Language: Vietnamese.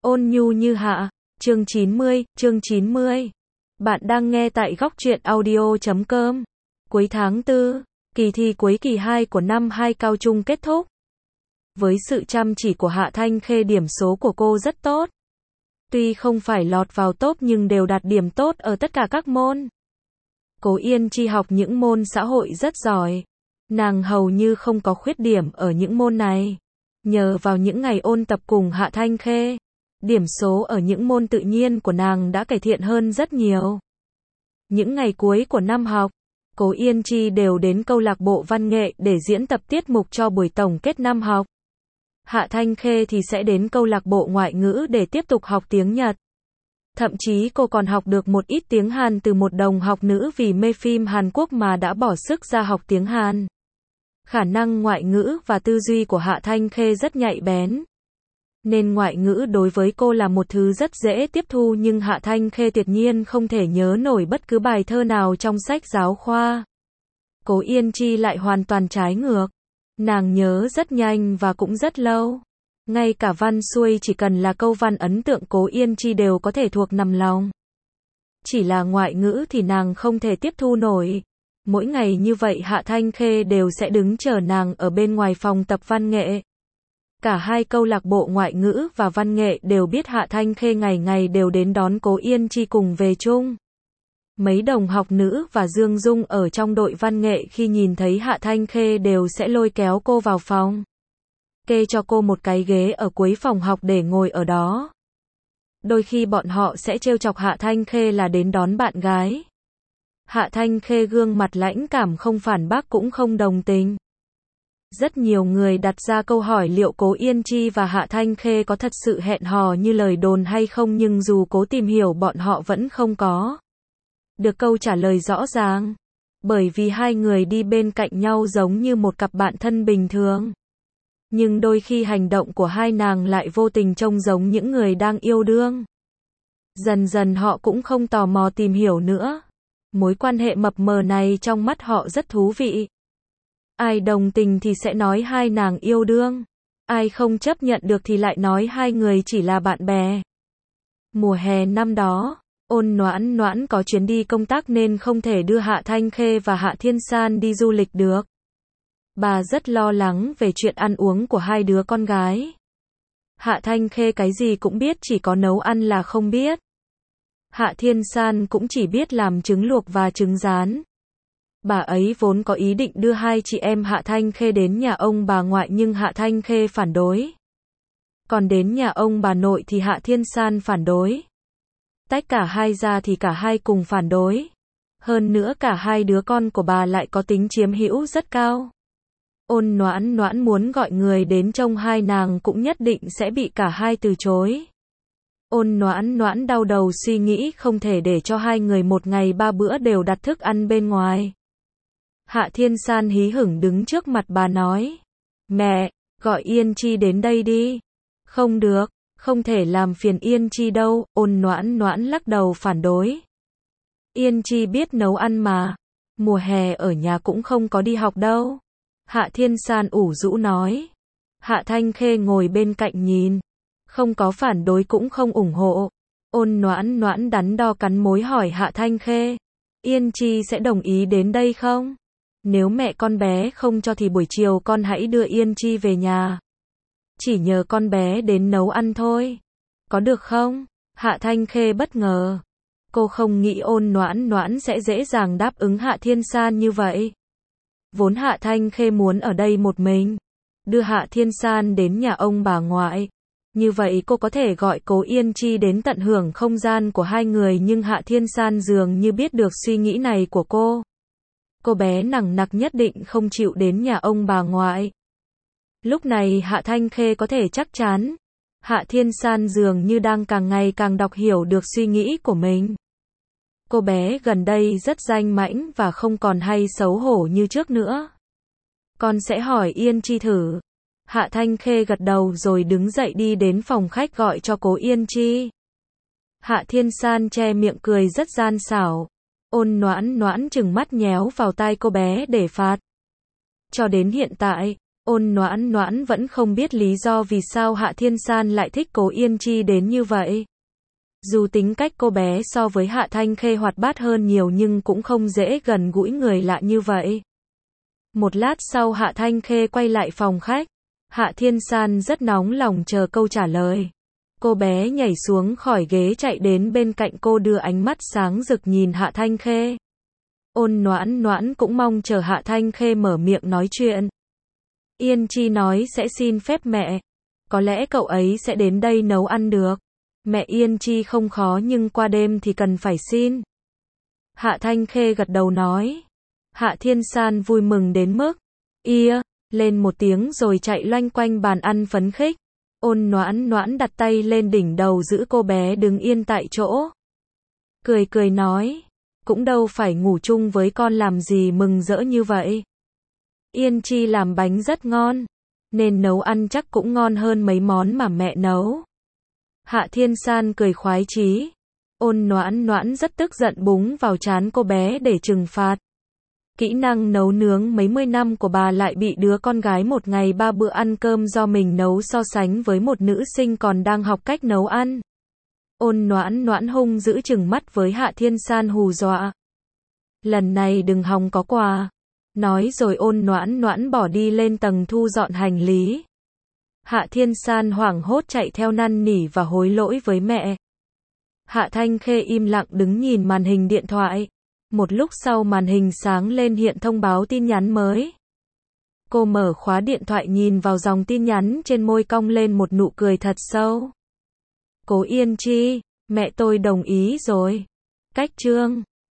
Ôn nhu như hạ. Chương 90. Bạn đang nghe tại góc truyện audio.com. Cuối tháng 4, kỳ thi cuối kỳ 2 của năm 2 cao trung kết thúc. Với sự chăm chỉ của Hạ Thanh Khê, điểm số của cô rất tốt. Tuy không phải lọt vào top nhưng đều đạt điểm tốt ở tất cả các môn. Cố Yên Chi học những môn xã hội rất giỏi. Nàng hầu như không có khuyết điểm ở những môn này. Nhờ vào những ngày ôn tập cùng Hạ Thanh Khê, điểm số ở những môn tự nhiên của nàng đã cải thiện hơn rất nhiều. Những ngày cuối của năm học, Cố Yên Chi đều đến câu lạc bộ văn nghệ để diễn tập tiết mục cho buổi tổng kết năm học. Hạ Thanh Khê thì sẽ đến câu lạc bộ ngoại ngữ để tiếp tục học tiếng Nhật. Thậm chí cô còn học được một ít tiếng Hàn từ một đồng học nữ vì mê phim Hàn Quốc mà đã bỏ sức ra học tiếng Hàn. Khả năng ngoại ngữ và tư duy của Hạ Thanh Khê rất nhạy bén. Nên ngoại ngữ đối với cô là một thứ rất dễ tiếp thu, nhưng Hạ Thanh Khê tuyệt nhiên không thể nhớ nổi bất cứ bài thơ nào trong sách giáo khoa. Cố Yên Chi lại hoàn toàn trái ngược. Nàng nhớ rất nhanh và cũng rất lâu. Ngay cả văn xuôi chỉ cần là câu văn ấn tượng Cố Yên Chi đều có thể thuộc nằm lòng. Chỉ là ngoại ngữ thì nàng không thể tiếp thu nổi. Mỗi ngày như vậy Hạ Thanh Khê đều sẽ đứng chờ nàng ở bên ngoài phòng tập văn nghệ. Cả hai câu lạc bộ ngoại ngữ và văn nghệ đều biết Hạ Thanh Khê ngày ngày đều đến đón Cố Yên Chi cùng về chung. Mấy đồng học nữ và Dương Dung ở trong đội văn nghệ khi nhìn thấy Hạ Thanh Khê đều sẽ lôi kéo cô vào phòng. Kê cho cô một cái ghế ở cuối phòng học để ngồi ở đó. Đôi khi bọn họ sẽ trêu chọc Hạ Thanh Khê là đến đón bạn gái. Hạ Thanh Khê gương mặt lãnh cảm, không phản bác cũng không đồng tình. Rất nhiều người đặt ra câu hỏi liệu Cố Yên Chi và Hạ Thanh Khê có thật sự hẹn hò như lời đồn hay không, nhưng dù cố tìm hiểu bọn họ vẫn không có được câu trả lời rõ ràng. Bởi vì hai người đi bên cạnh nhau giống như một cặp bạn thân bình thường. Nhưng đôi khi hành động của hai nàng lại vô tình trông giống những người đang yêu đương. Dần dần họ cũng không tò mò tìm hiểu nữa. Mối quan hệ mập mờ này trong mắt họ rất thú vị. Ai đồng tình thì sẽ nói hai nàng yêu đương. Ai không chấp nhận được thì lại nói hai người chỉ là bạn bè. Mùa hè năm đó, Ôn Noãn Noãn có chuyến đi công tác nên không thể đưa Hạ Thanh Khê và Hạ Thiên San đi du lịch được. Bà rất lo lắng về chuyện ăn uống của hai đứa con gái. Hạ Thanh Khê cái gì cũng biết, chỉ có nấu ăn là không biết. Hạ Thiên San cũng chỉ biết làm trứng luộc và trứng rán. Bà ấy vốn có ý định đưa hai chị em Hạ Thanh Khê đến nhà ông bà ngoại nhưng Hạ Thanh Khê phản đối. Còn đến nhà ông bà nội thì Hạ Thiên San phản đối. Tách cả hai ra thì cả hai cùng phản đối. Hơn nữa cả hai đứa con của bà lại có tính chiếm hữu rất cao. Ôn Noãn Noãn muốn gọi người đến trông hai nàng cũng nhất định sẽ bị cả hai từ chối. Ôn Noãn Noãn đau đầu suy nghĩ không thể để cho hai người một ngày 3 bữa đều đặt thức ăn bên ngoài. Hạ Thiên San hí hửng đứng trước mặt bà nói. Mẹ, gọi Yên Chi đến đây đi. Không được, không thể làm phiền Yên Chi đâu. Ôn Noãn Noãn lắc đầu phản đối. Yên Chi biết nấu ăn mà. Mùa hè ở nhà cũng không có đi học đâu. Hạ Thiên San ủ rũ nói. Hạ Thanh Khê ngồi bên cạnh nhìn. Không có phản đối cũng không ủng hộ. Ôn Noãn Noãn đắn đo cắn môi hỏi Hạ Thanh Khê. Yên Chi sẽ đồng ý đến đây không? Nếu mẹ con bé không cho thì buổi chiều con hãy đưa Yên Chi về nhà. Chỉ nhờ con bé đến nấu ăn thôi. Có được không? Hạ Thanh Khê bất ngờ. Cô không nghĩ Ôn Noãn Noãn sẽ dễ dàng đáp ứng Hạ Thiên San như vậy. Vốn Hạ Thanh Khê muốn ở đây một mình. Đưa Hạ Thiên San đến nhà ông bà ngoại. Như vậy cô có thể gọi Cố Yên Chi đến tận hưởng không gian của hai người, nhưng Hạ Thiên San dường như biết được suy nghĩ này của cô. Cô bé nằng nặc nhất định không chịu đến nhà ông bà ngoại. Lúc này Hạ Thanh Khê có thể chắc chắn. Hạ Thiên San dường như đang càng ngày càng đọc hiểu được suy nghĩ của mình. Cô bé gần đây rất danh mãnh và không còn hay xấu hổ như trước nữa. Con sẽ hỏi Yên Chi thử. Hạ Thanh Khê gật đầu rồi đứng dậy đi đến phòng khách gọi cho Cố Yên Chi. Hạ Thiên San che miệng cười rất gian xảo. Ôn Noãn Noãn trừng mắt nhéo vào tai cô bé để phạt. Cho đến hiện tại, Ôn Noãn Noãn vẫn không biết lý do vì sao Hạ Thiên San lại thích Cố Yên Chi đến như vậy. Dù tính cách cô bé so với Hạ Thanh Khê hoạt bát hơn nhiều nhưng cũng không dễ gần gũi người lạ như vậy. Một lát sau Hạ Thanh Khê quay lại phòng khách. Hạ Thiên San rất nóng lòng chờ câu trả lời. Cô bé nhảy xuống khỏi ghế chạy đến bên cạnh cô đưa ánh mắt sáng rực nhìn Hạ Thanh Khê. Ôn Noãn Noãn cũng mong chờ Hạ Thanh Khê mở miệng nói chuyện. Yên Chi nói sẽ xin phép mẹ. Có lẽ cậu ấy sẽ đến đây nấu ăn được. Mẹ Yên Chi không khó nhưng qua đêm thì cần phải xin. Hạ Thanh Khê gật đầu nói. Hạ Thiên San vui mừng đến mức lên một tiếng rồi chạy loanh quanh bàn ăn phấn khích. Ôn Noãn Noãn đặt tay lên đỉnh đầu giữ cô bé đứng yên tại chỗ. Cười cười nói, cũng đâu phải ngủ chung với con làm gì mừng rỡ như vậy. Yên Chi làm bánh rất ngon, nên nấu ăn chắc cũng ngon hơn mấy món mà mẹ nấu. Hạ Thiên San cười khoái chí. Ôn Noãn Noãn rất tức giận búng vào trán cô bé để trừng phạt. Kỹ năng nấu nướng mấy mươi năm của bà lại bị đứa con gái một ngày 3 bữa ăn cơm do mình nấu so sánh với một nữ sinh còn đang học cách nấu ăn. Ôn Noãn Noãn hung dữ trừng mắt với Hạ Thiên San hù dọa. Lần này đừng hòng có quà. Nói rồi Ôn Noãn Noãn bỏ đi lên tầng thu dọn hành lý. Hạ Thiên San hoảng hốt chạy theo năn nỉ và hối lỗi với mẹ. Hạ Thanh Khê im lặng đứng nhìn màn hình điện thoại. Một lúc sau màn hình sáng lên hiện thông báo tin nhắn mới. Cô mở khóa điện thoại nhìn vào dòng tin nhắn trên môi cong lên một nụ cười thật sâu. Cố Yên Chi, mẹ tôi đồng ý rồi. Cách chương